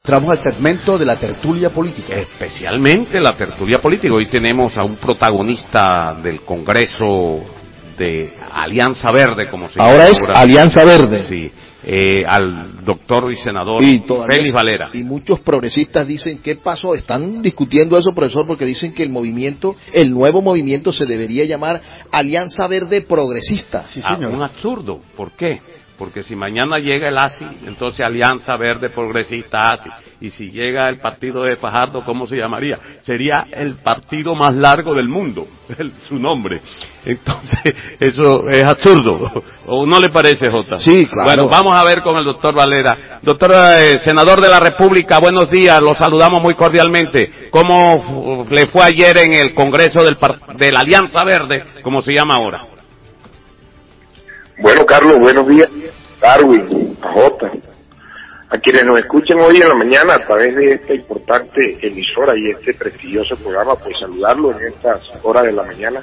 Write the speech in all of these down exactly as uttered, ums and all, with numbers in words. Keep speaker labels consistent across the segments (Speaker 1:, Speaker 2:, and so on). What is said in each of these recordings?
Speaker 1: Entramos al segmento de la tertulia política.
Speaker 2: Especialmente la tertulia política. Hoy tenemos a un protagonista del Congreso de Alianza Verde, como se llama.
Speaker 1: Ahora es Alianza Verde.
Speaker 2: Sí. Eh, al doctor y senador
Speaker 1: y
Speaker 2: Félix Valera.
Speaker 1: Y muchos progresistas dicen, ¿qué pasó? Están discutiendo eso, profesor, porque dicen que el movimiento, el nuevo movimiento se debería llamar Alianza Verde Progresista.
Speaker 2: Sí, señor. Ah, un absurdo. ¿Por qué? Porque si mañana llega el A S I, entonces Alianza Verde Progresista A S I. Y si llega el partido de Fajardo, ¿cómo se llamaría? Sería el partido más largo del mundo, el, su nombre. Entonces, eso es absurdo. ¿O no le parece, Jota?
Speaker 1: Sí, claro.
Speaker 2: Bueno, vamos a ver con el doctor Valera. Doctor, eh, senador de la República, buenos días, los saludamos muy cordialmente. ¿Cómo le fue ayer en el Congreso del de la Alianza Verde, como se llama ahora?
Speaker 3: Bueno, Carlos, buenos días. Darwin, a Jota, a quienes nos escuchan hoy en la mañana a través de esta importante emisora y este prestigioso programa, pues saludarlo en estas horas de la mañana,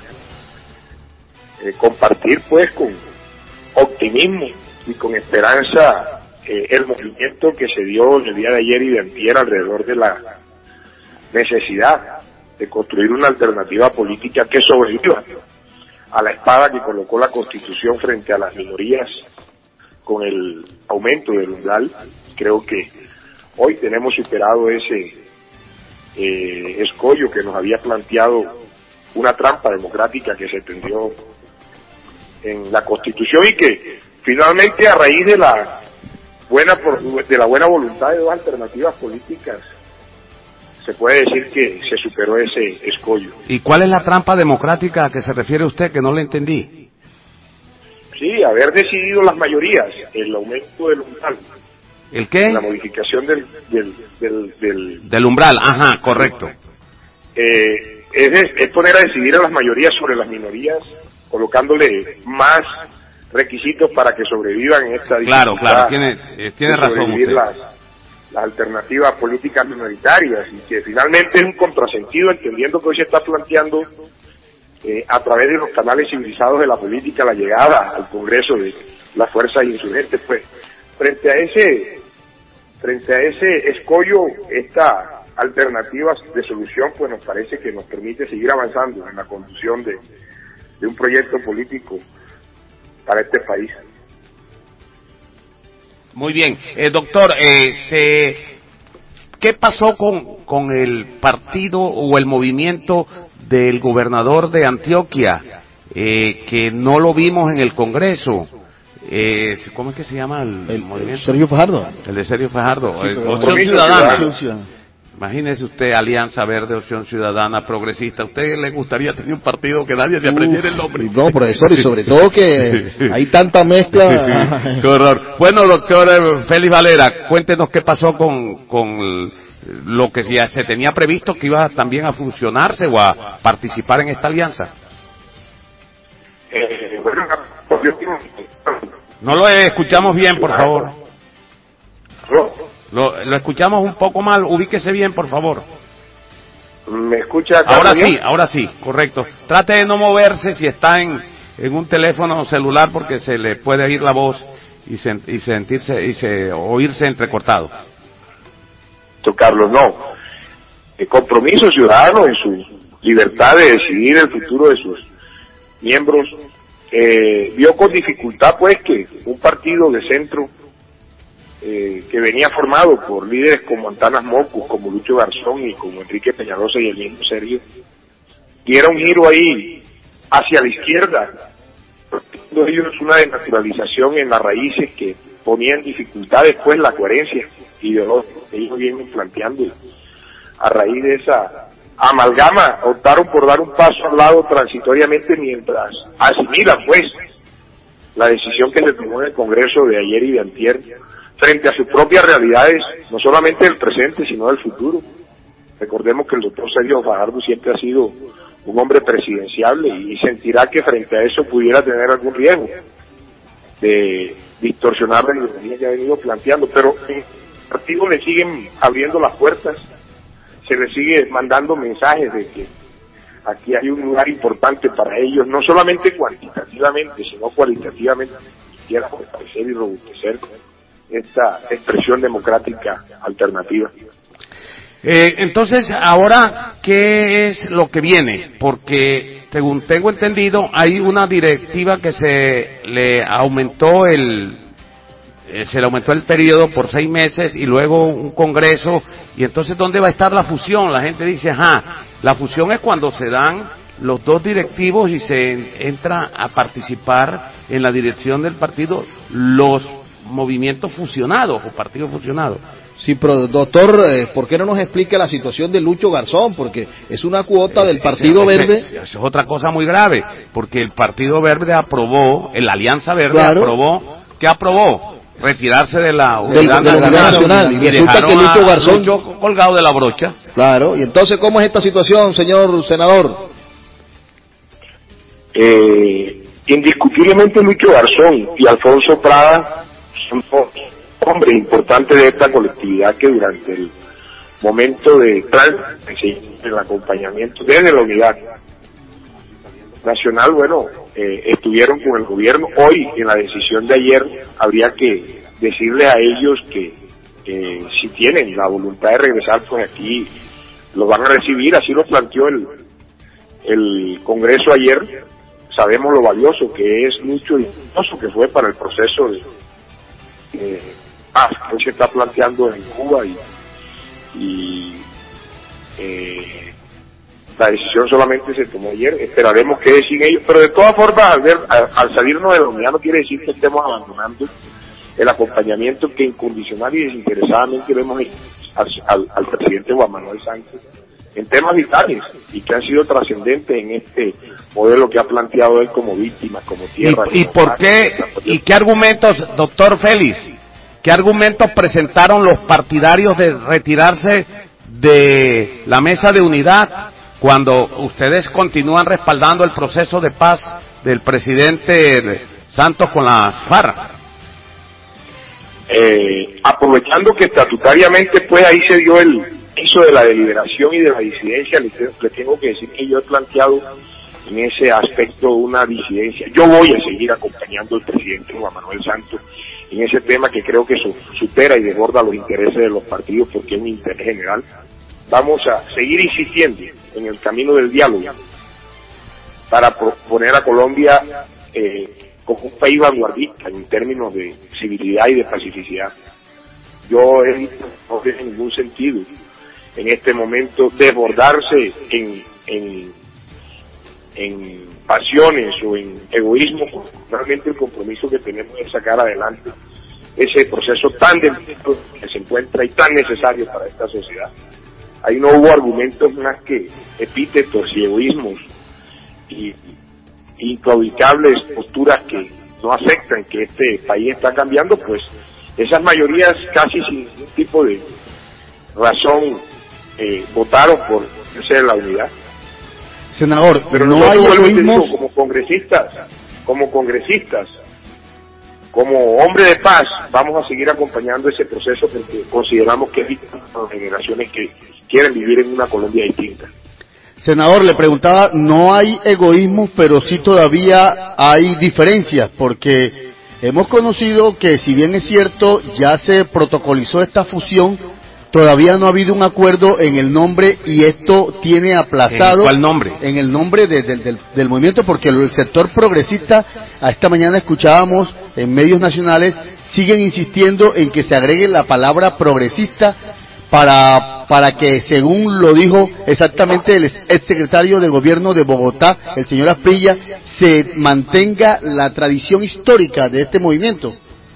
Speaker 3: eh, compartir pues con optimismo y con esperanza eh, el movimiento que se dio el día de ayer y de antier alrededor de la necesidad de construir una alternativa política que sobreviva a la espada que colocó la Constitución frente a las minorías con el aumento del umbral. Creo que hoy tenemos superado ese eh, escollo que nos había planteado una trampa democrática que se tendió en la Constitución y que finalmente, a raíz de la buena de la buena voluntad de dos alternativas políticas, se puede decir que se superó ese escollo.
Speaker 2: ¿Y cuál es la trampa democrática a que se refiere usted, que no le entendí?
Speaker 3: Sí, haber decidido las mayorías, el aumento del umbral.
Speaker 2: ¿El qué?
Speaker 3: La modificación del del del, del,
Speaker 2: del umbral, ajá, correcto.
Speaker 3: Eh, es, es poner a decidir a las mayorías sobre las minorías, colocándole más requisitos para que sobrevivan en esta dificultad.
Speaker 2: Claro, claro, tiene, eh, tiene razón usted.
Speaker 3: Las, las alternativas políticas minoritarias, y que finalmente es un contrasentido, entendiendo que hoy se está planteando eh, a través de los canales civilizados de la política la llegada al Congreso de las fuerzas insurgentes. Pues frente a ese frente a ese escollo, esta alternativa de solución pues nos parece que nos permite seguir avanzando en la conducción de, de un proyecto político para este país.
Speaker 2: Muy bien, eh, doctor, eh, se, ¿qué pasó con, con el partido o el movimiento del gobernador de Antioquia, eh, que no lo vimos en el Congreso? Eh, ¿Cómo es que se llama el,
Speaker 1: el
Speaker 2: movimiento?
Speaker 1: Sergio Fajardo.
Speaker 2: El de Sergio Fajardo,
Speaker 1: sí,
Speaker 2: eh, Opción Ciudadana.
Speaker 1: Ciudadana.
Speaker 2: Imagínese usted, Alianza Verde, Opción Ciudadana, Progresista. ¿A usted le gustaría tener un partido que nadie se aprendiera el nombre?
Speaker 1: No, profesor, y sobre todo que hay tanta mezcla.
Speaker 2: Qué horror. Bueno, doctor Félix Valera, cuéntenos qué pasó con, con lo que ya se tenía previsto que iba también a funcionarse o a participar en esta alianza.
Speaker 3: Eh, bueno,
Speaker 2: no lo escuchamos bien, por favor. Lo, lo escuchamos un poco mal, ubíquese bien, por favor.
Speaker 3: ¿Me escucha?
Speaker 2: Ahora bien? sí, ahora sí, correcto. Trate de no moverse si está en, en un teléfono celular, porque se le puede oír la voz y, se, y sentirse y se, oírse entrecortado.
Speaker 3: Carlos, no. El compromiso ciudadano en su libertad de decidir el futuro de sus miembros, eh, vio con dificultad pues que un partido de centro eh, que venía formado por líderes como Antanas Mocus, como Lucho Garzón y como Enrique Peñalosa y el mismo Sergio, diera un giro ahí hacia la izquierda, produciendo ellos una desnaturalización en las raíces que ponía en dificultad después la coherencia ideológica que ellos vienen planteando. A raíz de esa amalgama, optaron por dar un paso al lado transitoriamente mientras asimilan pues la decisión que se tomó en el Congreso de ayer y de antier frente a sus propias realidades, no solamente del presente sino del futuro. Recordemos que el doctor Sergio Fajardo siempre ha sido un hombre presidenciable y sentirá que frente a eso pudiera tener algún riesgo de distorsionar la ideología que ha venido planteando, pero el partido le siguen abriendo las puertas, se le sigue mandando mensajes de que aquí hay un lugar importante para ellos, no solamente cuantitativamente, sino cualitativamente, quiera fortalecer y robustecer esta expresión democrática alternativa.
Speaker 2: Eh, entonces, ahora, ¿qué es lo que viene? Porque, según tengo entendido, hay una directiva que se le aumentó el, eh, se le aumentó el periodo por seis meses y luego un congreso, y entonces, ¿dónde va a estar la fusión? La gente dice, ajá, la fusión es cuando se dan los dos directivos y se entra a participar en la dirección del partido los movimientos fusionados o partidos fusionados.
Speaker 1: Sí, pero doctor, eh, ¿por qué no nos explica la situación de Lucho Garzón? Porque es una cuota del Partido
Speaker 2: ese,
Speaker 1: Verde.
Speaker 2: Ese, esa es otra cosa muy grave, porque el Partido Verde aprobó, la Alianza Verde
Speaker 1: claro.
Speaker 2: aprobó, ¿qué aprobó? Retirarse de la
Speaker 1: Unidad, de, de la Unidad Nacional. Y, y resulta que Lucho Garzón...
Speaker 2: Lucho colgado de la brocha.
Speaker 1: Claro, y entonces, ¿cómo es esta situación, señor senador?
Speaker 3: Eh, indiscutiblemente Lucho Garzón y Alfonso Prada son hombres importantes de esta colectividad que durante el momento de tránsito, el acompañamiento desde la Unidad Nacional, bueno, eh, estuvieron con el gobierno. Hoy, en la decisión de ayer, habría que decirle a ellos que eh, si tienen la voluntad de regresar, pues aquí lo van a recibir. Así lo planteó el, el Congreso ayer. Sabemos lo valioso que es Lucho y lo valioso que fue para el proceso de eh, paz que se está planteando en Cuba y, y eh, la decisión solamente se tomó ayer. Esperaremos que deciden ellos, pero de todas formas al, ver, al, al salirnos de la unidad no quiere decir que estemos abandonando el acompañamiento que incondicional y desinteresadamente vemos al, al, al presidente Juan Manuel Santos en temas vitales y que han sido trascendentes en este modelo que ha planteado él como víctima, como tierra.
Speaker 2: ¿Y,
Speaker 3: como
Speaker 2: y por
Speaker 3: mar,
Speaker 2: qué, y qué argumentos, doctor Félix, qué argumentos presentaron los partidarios de retirarse de la mesa de unidad cuando ustedes continúan respaldando el proceso de paz del presidente Santos con las FARC?
Speaker 3: Eh, aprovechando que estatutariamente pues ahí se dio el eso de la deliberación y de la disidencia, le, le tengo que decir que yo he planteado en ese aspecto una disidencia. Yo voy a seguir acompañando al presidente Juan Manuel Santos en ese tema que creo que su, supera y desborda los intereses de los partidos porque es un interés general. Vamos a seguir insistiendo en el camino del diálogo para poner a Colombia eh, como un país vanguardista en términos de civilidad y de pacificidad. Yo he visto no tiene ningún sentido en este momento desbordarse en, en, en pasiones o en egoísmo. Realmente el compromiso que tenemos es sacar adelante ese proceso tan delicado que se encuentra y tan necesario para esta sociedad. Ahí no hubo argumentos más que epítetos y egoísmos y inclaudicables posturas que no aceptan que este país está cambiando, pues esas mayorías casi sin ningún tipo de razón eh, votaron por ser la unidad.
Speaker 1: Senador,
Speaker 3: pero
Speaker 1: no
Speaker 3: nosotros,
Speaker 1: hay egoísmos
Speaker 3: digo, como congresistas, como congresistas, como hombre de paz, vamos a seguir acompañando ese proceso porque consideramos que es vital para las generaciones que quieren vivir en una Colombia distinta.
Speaker 1: Senador, le preguntaba, no hay egoísmo, pero sí todavía hay diferencias, porque hemos conocido que si bien es cierto, ya se protocolizó esta fusión, todavía no ha habido un acuerdo en el nombre y esto tiene aplazado.
Speaker 2: ¿En cuál nombre?
Speaker 1: En el nombre de, de, del, del movimiento, porque el sector progresista, a esta mañana escuchábamos en medios nacionales, siguen insistiendo en que se agregue la palabra progresista para para que, según lo dijo exactamente el exsecretario de Gobierno de Bogotá, el señor Asprilla, se mantenga la tradición histórica de este movimiento.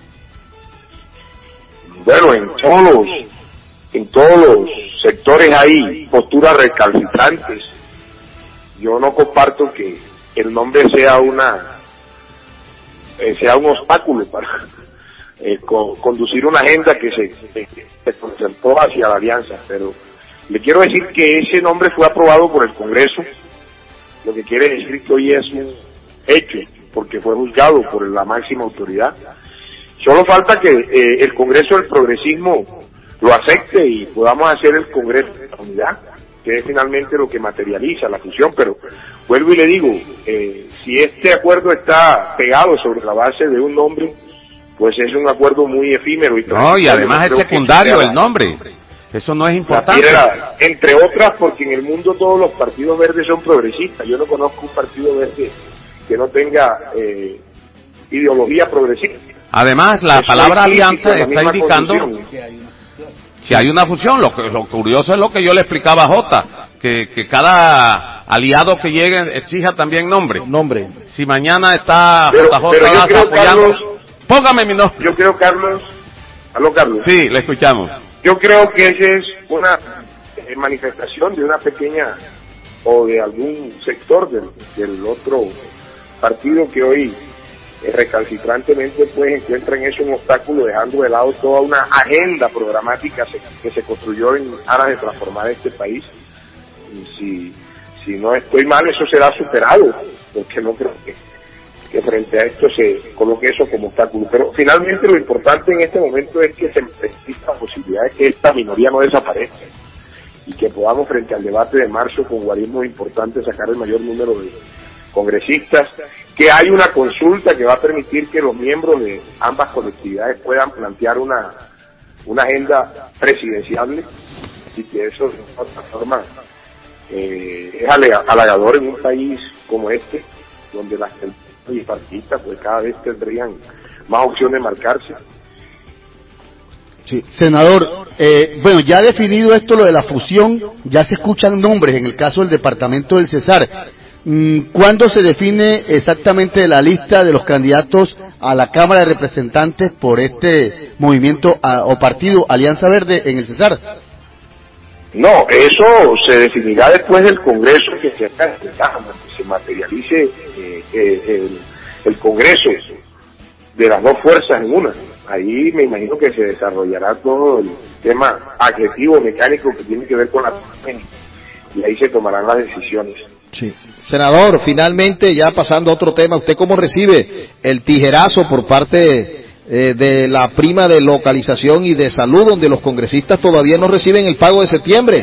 Speaker 3: Bueno, en todos los, en todos los sectores hay posturas recalcitrantes. Yo no comparto que el nombre sea una eh, sea un obstáculo para Eh, con, conducir una agenda que se, se, se concentró hacia la alianza, pero le quiero decir que ese nombre fue aprobado por el Congreso, lo que quiere decir que hoy es un hecho, porque fue juzgado por la máxima autoridad. Solo falta que eh, el Congreso del Progresismo lo acepte y podamos hacer el Congreso de la Unidad, que es finalmente lo que materializa la fusión, pero vuelvo y le digo, eh, si este acuerdo está pegado sobre la base de un nombre, pues es un acuerdo muy efímero. Y
Speaker 2: no, y además es secundario el nombre. Eso no es importante.
Speaker 3: Piedra, entre otras, porque en el mundo todos los partidos verdes son progresistas. Yo no conozco un partido verde que no tenga eh, ideología progresista.
Speaker 2: Además, la Eso palabra alianza está indicando que hay una fusión. Lo, que, lo curioso es lo que yo le explicaba a Jota, que, que cada aliado que llegue exija también nombre.
Speaker 1: Nombre.
Speaker 2: Si mañana está
Speaker 3: pero,
Speaker 2: J J
Speaker 3: pero yo creo,
Speaker 2: apoyando,
Speaker 3: Carlos,
Speaker 2: póngame mi nombre.
Speaker 3: Yo creo, Carlos, ¿aló, Carlos?
Speaker 2: Sí, le escuchamos.
Speaker 3: Yo creo que esa es una eh, manifestación de una pequeña o de algún sector del, del otro partido que hoy eh, recalcitrantemente pues encuentra en eso un obstáculo, dejando de lado toda una agenda programática se, que se construyó en aras de transformar este país. Y si, si no estoy mal, eso será superado, porque no creo que, que frente a esto se coloque eso como obstáculo. Pero finalmente lo importante en este momento es que se exista la posibilidad de que esta minoría no desaparezca y que podamos, frente al debate de marzo, con guarismos importantes, sacar el mayor número de congresistas, que hay una consulta que va a permitir que los miembros de ambas colectividades puedan plantear una una agenda presidenciable, y que eso de otra forma eh, es halagador en un país como este, donde las y partidistas pues cada vez tendrían más opciones de marcarse.
Speaker 1: Sí, senador, eh, bueno, ya definido esto, lo de la fusión, ya se escuchan nombres en el caso del departamento del Cesar. ¿Cuándo se define exactamente la lista de los candidatos a la Cámara de Representantes por este movimiento a, o partido Alianza Verde en el Cesar?
Speaker 3: No, eso se definirá después del Congreso, que se, que se materialice eh, eh, el, el Congreso de las dos fuerzas en una. Ahí me imagino que se desarrollará todo el tema adjetivo mecánico que tiene que ver con la y ahí se tomarán las decisiones.
Speaker 4: Sí. Senador, finalmente, ya pasando a otro tema, ¿usted cómo recibe el tijerazo por parte eh, de la prima de localización y de salud, donde los congresistas todavía no reciben el pago de septiembre?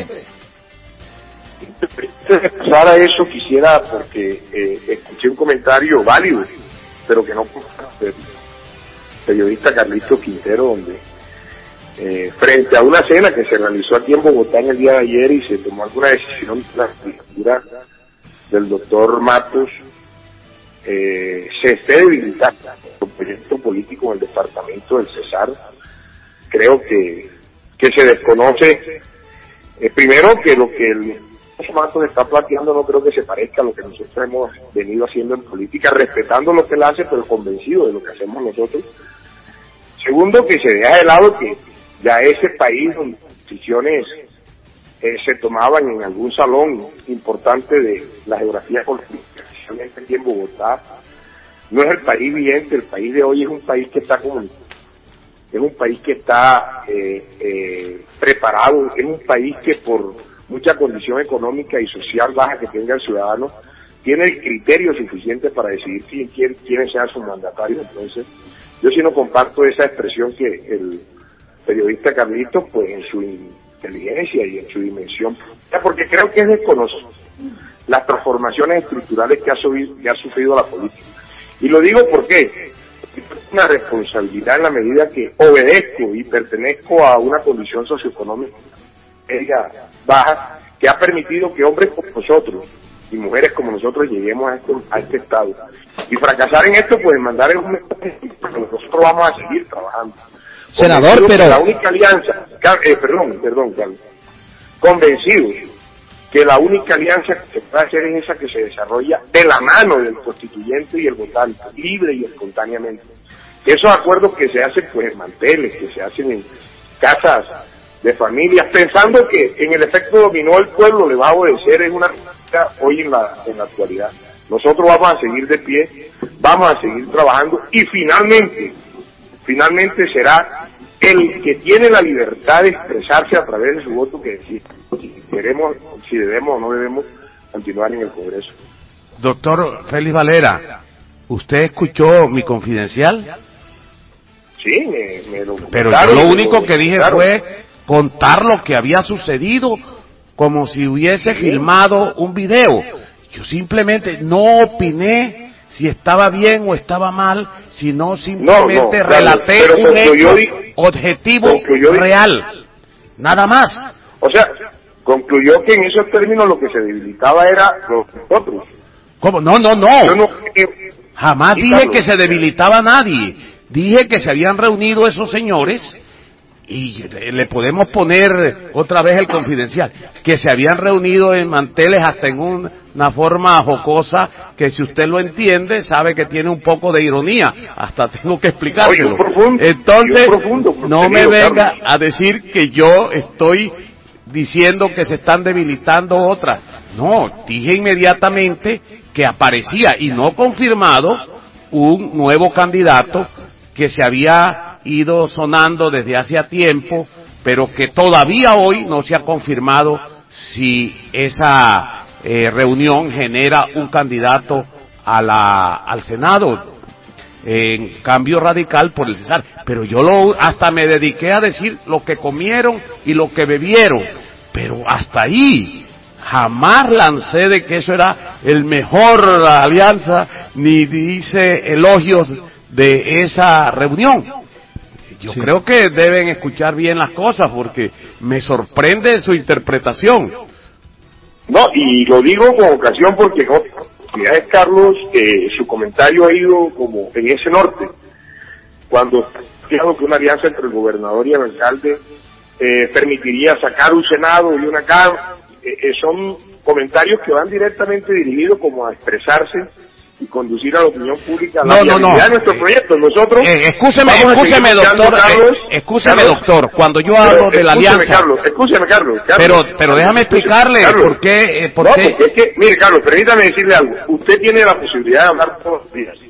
Speaker 3: Antes de pasar a eso, quisiera, porque eh, escuché un comentario válido, pero que no del periodista Carlitos Quintero, donde eh, frente a una cena que se realizó aquí en Bogotá en el día de ayer y se tomó alguna decisión de la candidatura del doctor Matos, eh, se esté debilitando el proyecto político en el departamento del Cesar. Creo que que se desconoce, eh, primero, que lo que el doctor Matos está planteando no creo que se parezca a lo que nosotros hemos venido haciendo en política, respetando lo que él hace, pero convencido de lo que hacemos nosotros. Segundo, que se deja de lado que ya ese país donde decisiones Eh, se tomaban en algún salón importante de la geografía política, especialmente aquí en Bogotá, no es el país vigente. El país de hoy es un país que está como, es un país que está eh, eh, preparado, es un país que por mucha condición económica y social baja que tenga el ciudadano, tiene el criterio suficiente para decidir quién, quién, quiénes sean sus mandatarios. Entonces, yo sí no comparto esa expresión que el periodista Carlitos, pues en su inteligencia y en su dimensión, porque creo que es desconocer las transformaciones estructurales que ha, subido, que ha sufrido la política. Y lo digo porque es una responsabilidad en la medida que obedezco y pertenezco a una condición socioeconómica baja que ha permitido que hombres como nosotros y mujeres como nosotros lleguemos a este, a este estado. Y fracasar en esto, pues mandar un mensaje, nosotros vamos a seguir trabajando.
Speaker 4: Senador, pero...
Speaker 3: La única alianza, eh, perdón, perdón, Carlos, convencidos que la única alianza que se puede hacer es esa que se desarrolla de la mano del constituyente y el votante, libre y espontáneamente. Esos acuerdos que se hacen pues en manteles, que se hacen en casas de familias, pensando que en el efecto dominó el pueblo le va a obedecer, es una realidad hoy en la, en la actualidad. Nosotros vamos a seguir de pie, vamos a seguir trabajando y finalmente, finalmente será el que tiene la libertad de expresarse a través de su voto que decide si queremos, si debemos o no debemos continuar en el Congreso.
Speaker 2: Doctor Félix Valera, ¿usted escuchó mi confidencial?
Speaker 3: Sí, me, me lo
Speaker 2: Pero yo lo único que dije claro. fue contar lo que había sucedido como si hubiese sí. filmado un video. Yo simplemente no opiné si estaba bien o estaba mal, sino simplemente
Speaker 3: no, no,
Speaker 2: relaté
Speaker 3: claro,
Speaker 2: un hecho
Speaker 3: di,
Speaker 2: objetivo
Speaker 3: di,
Speaker 2: real, nada más.
Speaker 3: O sea, concluyó que en esos términos lo que se debilitaba era nosotros.
Speaker 2: ¿Cómo? No, no, no.
Speaker 3: Yo no
Speaker 2: Jamás dije que se debilitaba a nadie. Dije que se habían reunido esos señores, y le podemos poner otra vez el confidencial, que se habían reunido en manteles hasta en un, una forma jocosa, que si usted lo entiende, sabe que tiene un poco de ironía. Hasta tengo que explicárselo.
Speaker 3: Profundo,
Speaker 2: Entonces,
Speaker 3: profundo,
Speaker 2: no me venga a decir que yo estoy diciendo que se están debilitando otras. No, dije inmediatamente que aparecía, y no confirmado, un nuevo candidato que se había ido sonando desde hacía tiempo, pero que todavía hoy no se ha confirmado si esa eh, reunión genera un candidato a la, al Senado, en Cambio Radical por el Cesar. Pero yo lo, hasta me dediqué a decir lo que comieron y lo que bebieron, pero hasta ahí. Jamás lancé de que eso era el mejor alianza, ni hice elogios de esa reunión. Yo sí creo que deben escuchar bien las cosas, porque me sorprende su interpretación.
Speaker 3: No, y lo digo con ocasión porque no, es Carlos, que su comentario ha ido como en ese norte, cuando dijo que una alianza entre el gobernador y el alcalde eh, permitiría sacar un Senado y una Cámara. Eh, son comentarios que van directamente dirigidos como a expresarse y conducir a la opinión pública a la
Speaker 2: no,
Speaker 3: viabilidad
Speaker 2: no, no.
Speaker 3: de nuestro proyecto. Nosotros
Speaker 2: eh, escúcheme, escúcheme doctor,
Speaker 3: Carlos,
Speaker 2: eh, escúcheme
Speaker 3: Carlos,
Speaker 2: doctor, cuando yo hablo de la alianza.
Speaker 3: Carlos, escúcheme Carlos, Carlos.
Speaker 2: Pero, pero déjame explicarle
Speaker 3: Carlos,
Speaker 2: por qué, eh, por
Speaker 3: no,
Speaker 2: qué.
Speaker 3: porque es que, mire Carlos, permítame decirle algo. Usted tiene la posibilidad de hablar todos los días.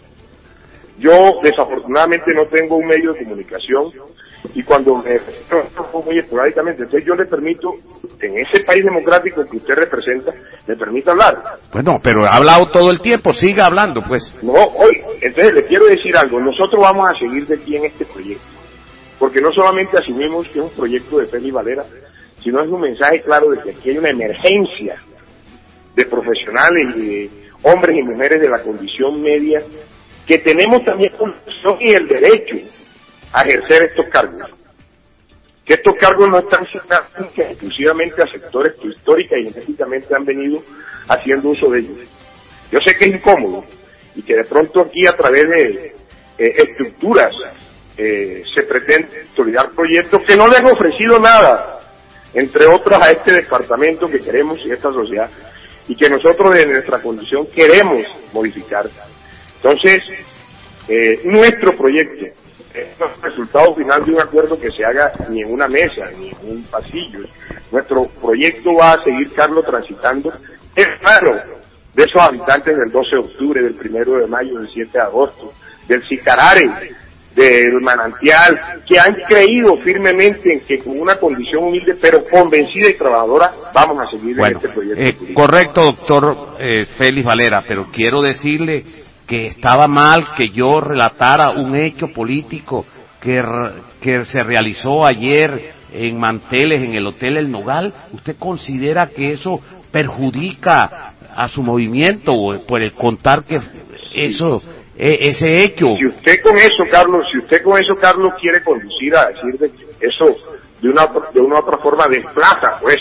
Speaker 3: Yo desafortunadamente no tengo un medio de comunicación, y cuando me muy esporádicamente, entonces yo le permito, en ese país democrático que usted representa, le permito hablar.
Speaker 2: Bueno, pero ha hablado todo el tiempo, siga hablando, pues.
Speaker 3: No, hoy, entonces le quiero decir algo, nosotros vamos a seguir de pie en este proyecto, porque no solamente asumimos que es un proyecto de Félix Valera, sino es un mensaje claro de que aquí hay una emergencia de profesionales y de hombres y mujeres de la condición media, que tenemos también la condición y el derecho a ejercer estos cargos, que estos cargos no están asignados exclusivamente a sectores que histórica y genéticamente han venido haciendo uso de ellos. Yo sé que es incómodo, y que de pronto aquí a través de eh, estructuras eh, se pretende consolidar proyectos que no le han ofrecido nada, entre otros a este departamento que queremos y a esta sociedad, y que nosotros de nuestra condición queremos modificar. Entonces, eh, nuestro proyecto es el resultado final de un acuerdo que se haga ni en una mesa, ni en un pasillo. Nuestro proyecto va a seguir, Carlos, transitando en mano de esos habitantes del doce de octubre, del primero de mayo, del siete de agosto, del Sicarare, del Manantial, que han creído firmemente en que con una condición humilde, pero convencida y trabajadora, vamos a seguir
Speaker 2: bueno,
Speaker 3: en este proyecto.
Speaker 2: Eh, correcto, doctor eh, Félix Valera, pero quiero decirle que estaba mal que yo relatara un hecho político que, que se realizó ayer en Manteles, en el Hotel El Nogal. ¿Usted considera que eso perjudica a su movimiento por el contar que eso, ese hecho?
Speaker 3: Si usted con eso, Carlos, si usted con eso, Carlos, quiere conducir a decir de que eso de una de una otra forma desplaza, pues,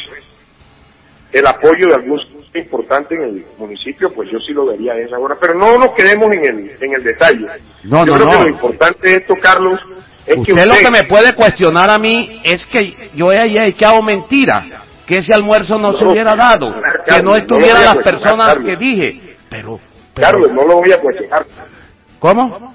Speaker 3: el apoyo de algún importante en el municipio, pues yo sí lo vería de esa hora, pero no nos quedemos en el en el detalle.
Speaker 2: No,
Speaker 3: yo
Speaker 2: no,
Speaker 3: creo
Speaker 2: no.
Speaker 3: que lo importante de esto, Carlos, es
Speaker 2: usted
Speaker 3: que usted...
Speaker 2: lo que me puede cuestionar a mí es que yo haya echado mentira, que ese almuerzo no, no se hubiera dado, Carlos, que no estuvieran no las personas Carlos. que dije, pero, pero...
Speaker 3: Carlos, no lo voy a cuestionar.
Speaker 2: ¿Cómo?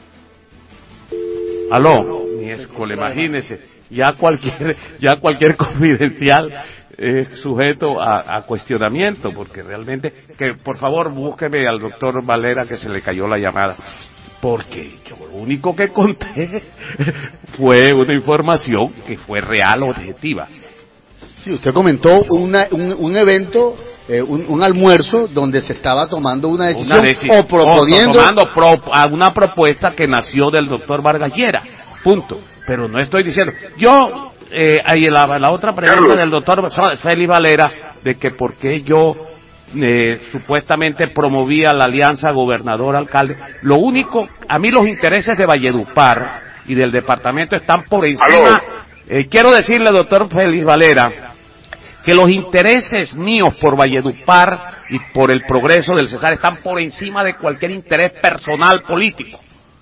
Speaker 2: Aló, miércoles, imagínese, ya cualquier, ya cualquier confidencial es sujeto a, a cuestionamiento, porque realmente, que por favor búsqueme al doctor Valera, que se le cayó la llamada, porque yo lo único que conté fue una información que fue real, objetiva.
Speaker 1: Sí, usted comentó una, un, un evento, eh, un, un almuerzo donde se estaba tomando una decisión,
Speaker 2: una deci-
Speaker 1: o proponiendo...
Speaker 2: O tomando pro, a una propuesta que nació del doctor Vargas Llera, punto. Pero no estoy diciendo, yo... Eh, ahí la, la otra pregunta Carlos. del doctor Félix Valera, de que por qué yo eh, supuestamente promovía la alianza gobernador-alcalde. Lo único, a mí los intereses de Valledupar y del departamento están por encima. Eh, quiero decirle, doctor Félix Valera, que los intereses míos por Valledupar y por el progreso del Cesar están por encima de cualquier interés personal político.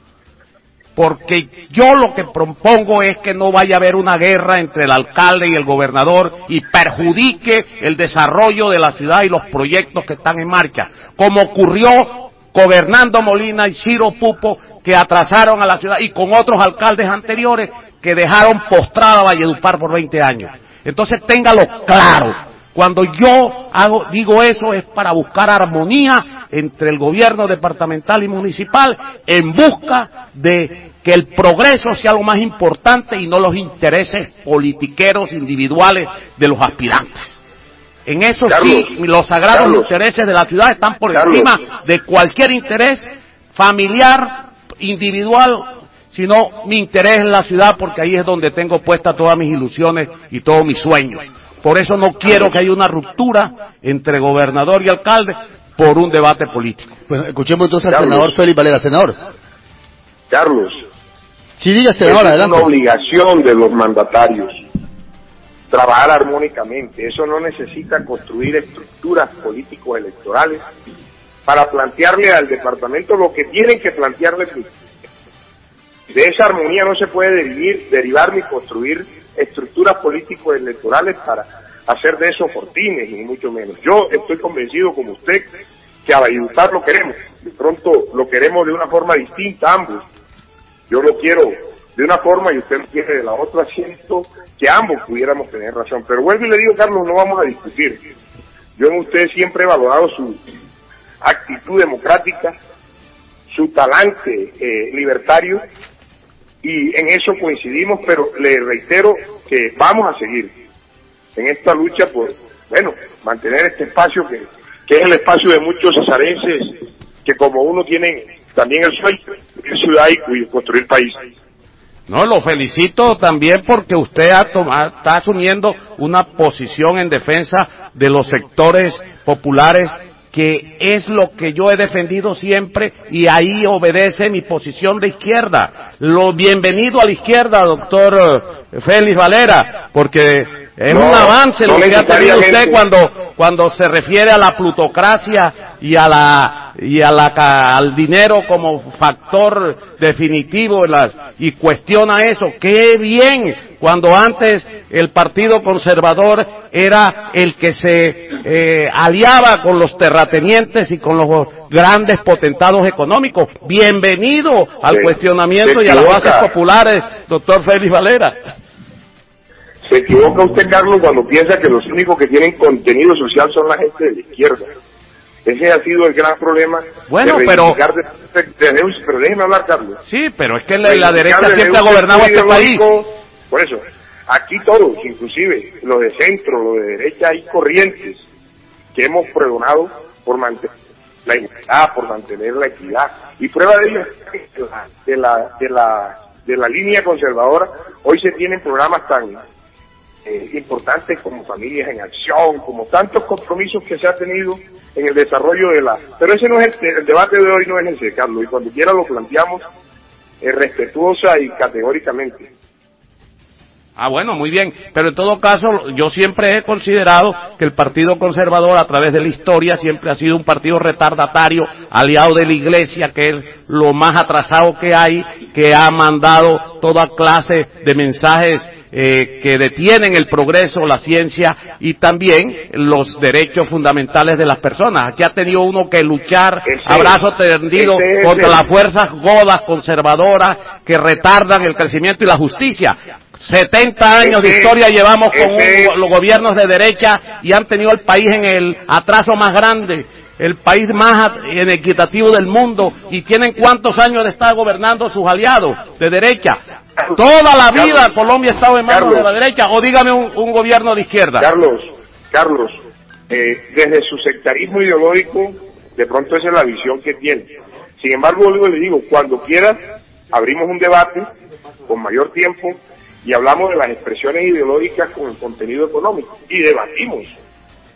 Speaker 2: Porque yo lo que propongo es que no vaya a haber una guerra entre el alcalde y el gobernador y perjudique el desarrollo de la ciudad y los proyectos que están en marcha, como ocurrió con Hernando Molina y Ciro Pupo, que atrasaron a la ciudad, y con otros alcaldes anteriores que dejaron postrada a Valledupar por veinte años. Entonces téngalo claro. Cuando yo hago, digo eso es para buscar armonía entre el gobierno departamental y municipal en busca de que el progreso sea lo más importante y no los intereses politiqueros individuales de los aspirantes. En eso Carlos, sí, los sagrados Carlos, intereses de la ciudad están por Carlos, encima de cualquier interés familiar, individual, sino mi interés en la ciudad, porque ahí es donde tengo puestas todas mis ilusiones y todos mis sueños. Por eso no quiero que haya una ruptura entre gobernador y alcalde por un debate político.
Speaker 1: Bueno, escuchemos entonces al Carlos, senador Félix Valera. Senador.
Speaker 3: Carlos.
Speaker 1: Sí, diga, senador, adelante.
Speaker 3: Es una obligación de los mandatarios trabajar armónicamente. Eso no necesita construir estructuras políticos electorales para plantearle al departamento lo que tienen que plantearle. De esa armonía no se puede derivar, derivar ni construir estructuras políticos electorales para hacer de eso fortines, ni mucho menos. Yo estoy convencido, como usted, que a Valledupar lo queremos. De pronto lo queremos de una forma distinta ambos. Yo lo quiero de una forma y usted lo quiere de la otra. Siento que ambos pudiéramos tener razón. Pero vuelvo y le digo, Carlos, no vamos a discutir. Yo en usted siempre he valorado su actitud democrática, su talante eh, libertario, y en eso coincidimos, pero le reitero que vamos a seguir en esta lucha por, bueno, mantener este espacio que, que es el espacio de muchos cesarenses que como uno tienen también el sueño de ciudad y construir país.
Speaker 2: No, lo felicito también porque usted ha tomado, está asumiendo una posición en defensa de los sectores populares, que es lo que yo he defendido siempre, y ahí obedece mi posición de izquierda. Lo bienvenido a la izquierda, doctor Félix Valera, porque es no, un avance no lo que ha tenido usted cuando cuando se refiere a la plutocracia y a la y a la al dinero como factor definitivo en las, y cuestiona eso. ¡Qué bien! Cuando antes el Partido Conservador era el que se eh, aliaba con los terratenientes y con los grandes potentados económicos. Bienvenido al se, cuestionamiento se y a las bases populares, doctor Félix Valera.
Speaker 3: Se equivoca usted, Carlos, cuando piensa que los únicos que tienen contenido social son la gente de la izquierda. Ese ha sido el gran problema.
Speaker 2: Bueno, de pero...
Speaker 3: De, de, de, pero déjeme hablar, Carlos.
Speaker 2: Sí, pero es que la, la derecha siempre ha gobernado este país.
Speaker 3: Por eso, aquí todos, inclusive los de centro, los de derecha, hay corrientes que hemos pregonado por mantener la igualdad, por mantener la equidad. Y prueba de ello es de la, de la, de la línea conservadora, hoy se tienen programas tan eh, importantes como Familias en Acción, como tantos compromisos que se ha tenido en el desarrollo de la... Pero ese no es el, el debate de hoy, no es ese, Carlos, y cuando quiera lo planteamos eh, respetuosa y categóricamente.
Speaker 2: Ah, bueno, muy bien, pero en todo caso yo siempre he considerado que el Partido Conservador a través de la historia siempre ha sido un partido retardatario, aliado de la Iglesia, que es lo más atrasado que hay, que ha mandado toda clase de mensajes eh, que detienen el progreso, la ciencia y también los derechos fundamentales de las personas. Aquí ha tenido uno que luchar ese, a brazo tendido ese, contra ese. las fuerzas godas conservadoras que retardan el crecimiento y la justicia. setenta años ese, de historia llevamos con un, los gobiernos de derecha y han tenido el país en el atraso más grande, el país más inequitativo del mundo, y tienen cuántos años de estar gobernando sus aliados de derecha. Toda la vida Carlos, Colombia ha estado en manos Carlos, de la derecha, o dígame un, un gobierno de izquierda.
Speaker 3: Carlos, Carlos, eh, desde su sectarismo ideológico, de pronto esa es la visión que tiene. Sin embargo, luego le digo, cuando quiera, abrimos un debate con mayor tiempo y hablamos de las expresiones ideológicas con el contenido económico y debatimos.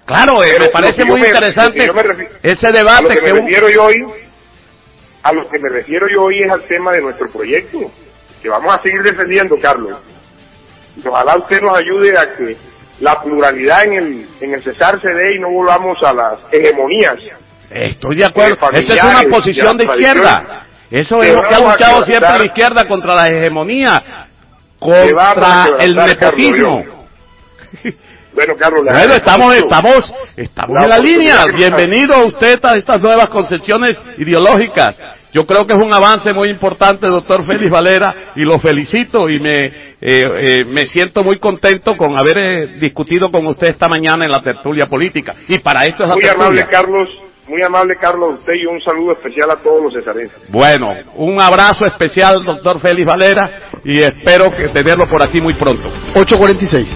Speaker 2: Claro, eh,
Speaker 3: Pero
Speaker 2: me parece
Speaker 3: lo que
Speaker 2: muy
Speaker 3: yo me-
Speaker 2: interesante
Speaker 3: lo que yo me refi-
Speaker 2: ese
Speaker 3: A lo
Speaker 2: debate
Speaker 3: que
Speaker 2: que
Speaker 3: me
Speaker 2: un-
Speaker 3: refiero yo hoy, a lo que me refiero yo hoy es al tema de nuestro proyecto, que vamos a seguir defendiendo, Carlos. Y ojalá usted nos ayude a que la pluralidad en el, en el Cesar se dé y no volvamos a las hegemonías.
Speaker 2: Estoy de acuerdo.
Speaker 3: Eh,
Speaker 2: Esa es una
Speaker 3: familiares,
Speaker 2: posición
Speaker 3: de
Speaker 2: de
Speaker 3: las
Speaker 2: izquierda.
Speaker 3: tradiciones.
Speaker 2: Eso es
Speaker 3: Que
Speaker 2: lo que ha
Speaker 3: vamos a
Speaker 2: luchado
Speaker 3: quebrantar-
Speaker 2: siempre la izquierda contra la hegemonía,
Speaker 3: Que vamos a
Speaker 2: contra el
Speaker 3: quebrantar, Carlos,
Speaker 2: nepotismo.
Speaker 3: yo. Bueno, Carlos, le
Speaker 2: Bueno,
Speaker 3: agradezco
Speaker 2: estamos,
Speaker 3: mucho
Speaker 2: estamos, estamos
Speaker 3: la
Speaker 2: en la
Speaker 3: oportunidad
Speaker 2: línea.
Speaker 3: que nos
Speaker 2: Bienvenido a usted a estas nuevas concepciones ideológicas. Yo creo que es un avance muy importante, doctor Félix Valera, y lo felicito y me, eh, eh, me siento muy contento con haber eh, discutido con usted esta mañana en la tertulia política. Y para esto es la
Speaker 3: Muy
Speaker 2: tertulia.
Speaker 3: amable, Carlos. Muy amable, Carlos, a usted, y un saludo especial a todos los cesarenses.
Speaker 2: Bueno, un abrazo especial, doctor Félix Valera, y espero que tenerlo por aquí muy pronto.
Speaker 1: ocho cuarenta y seis.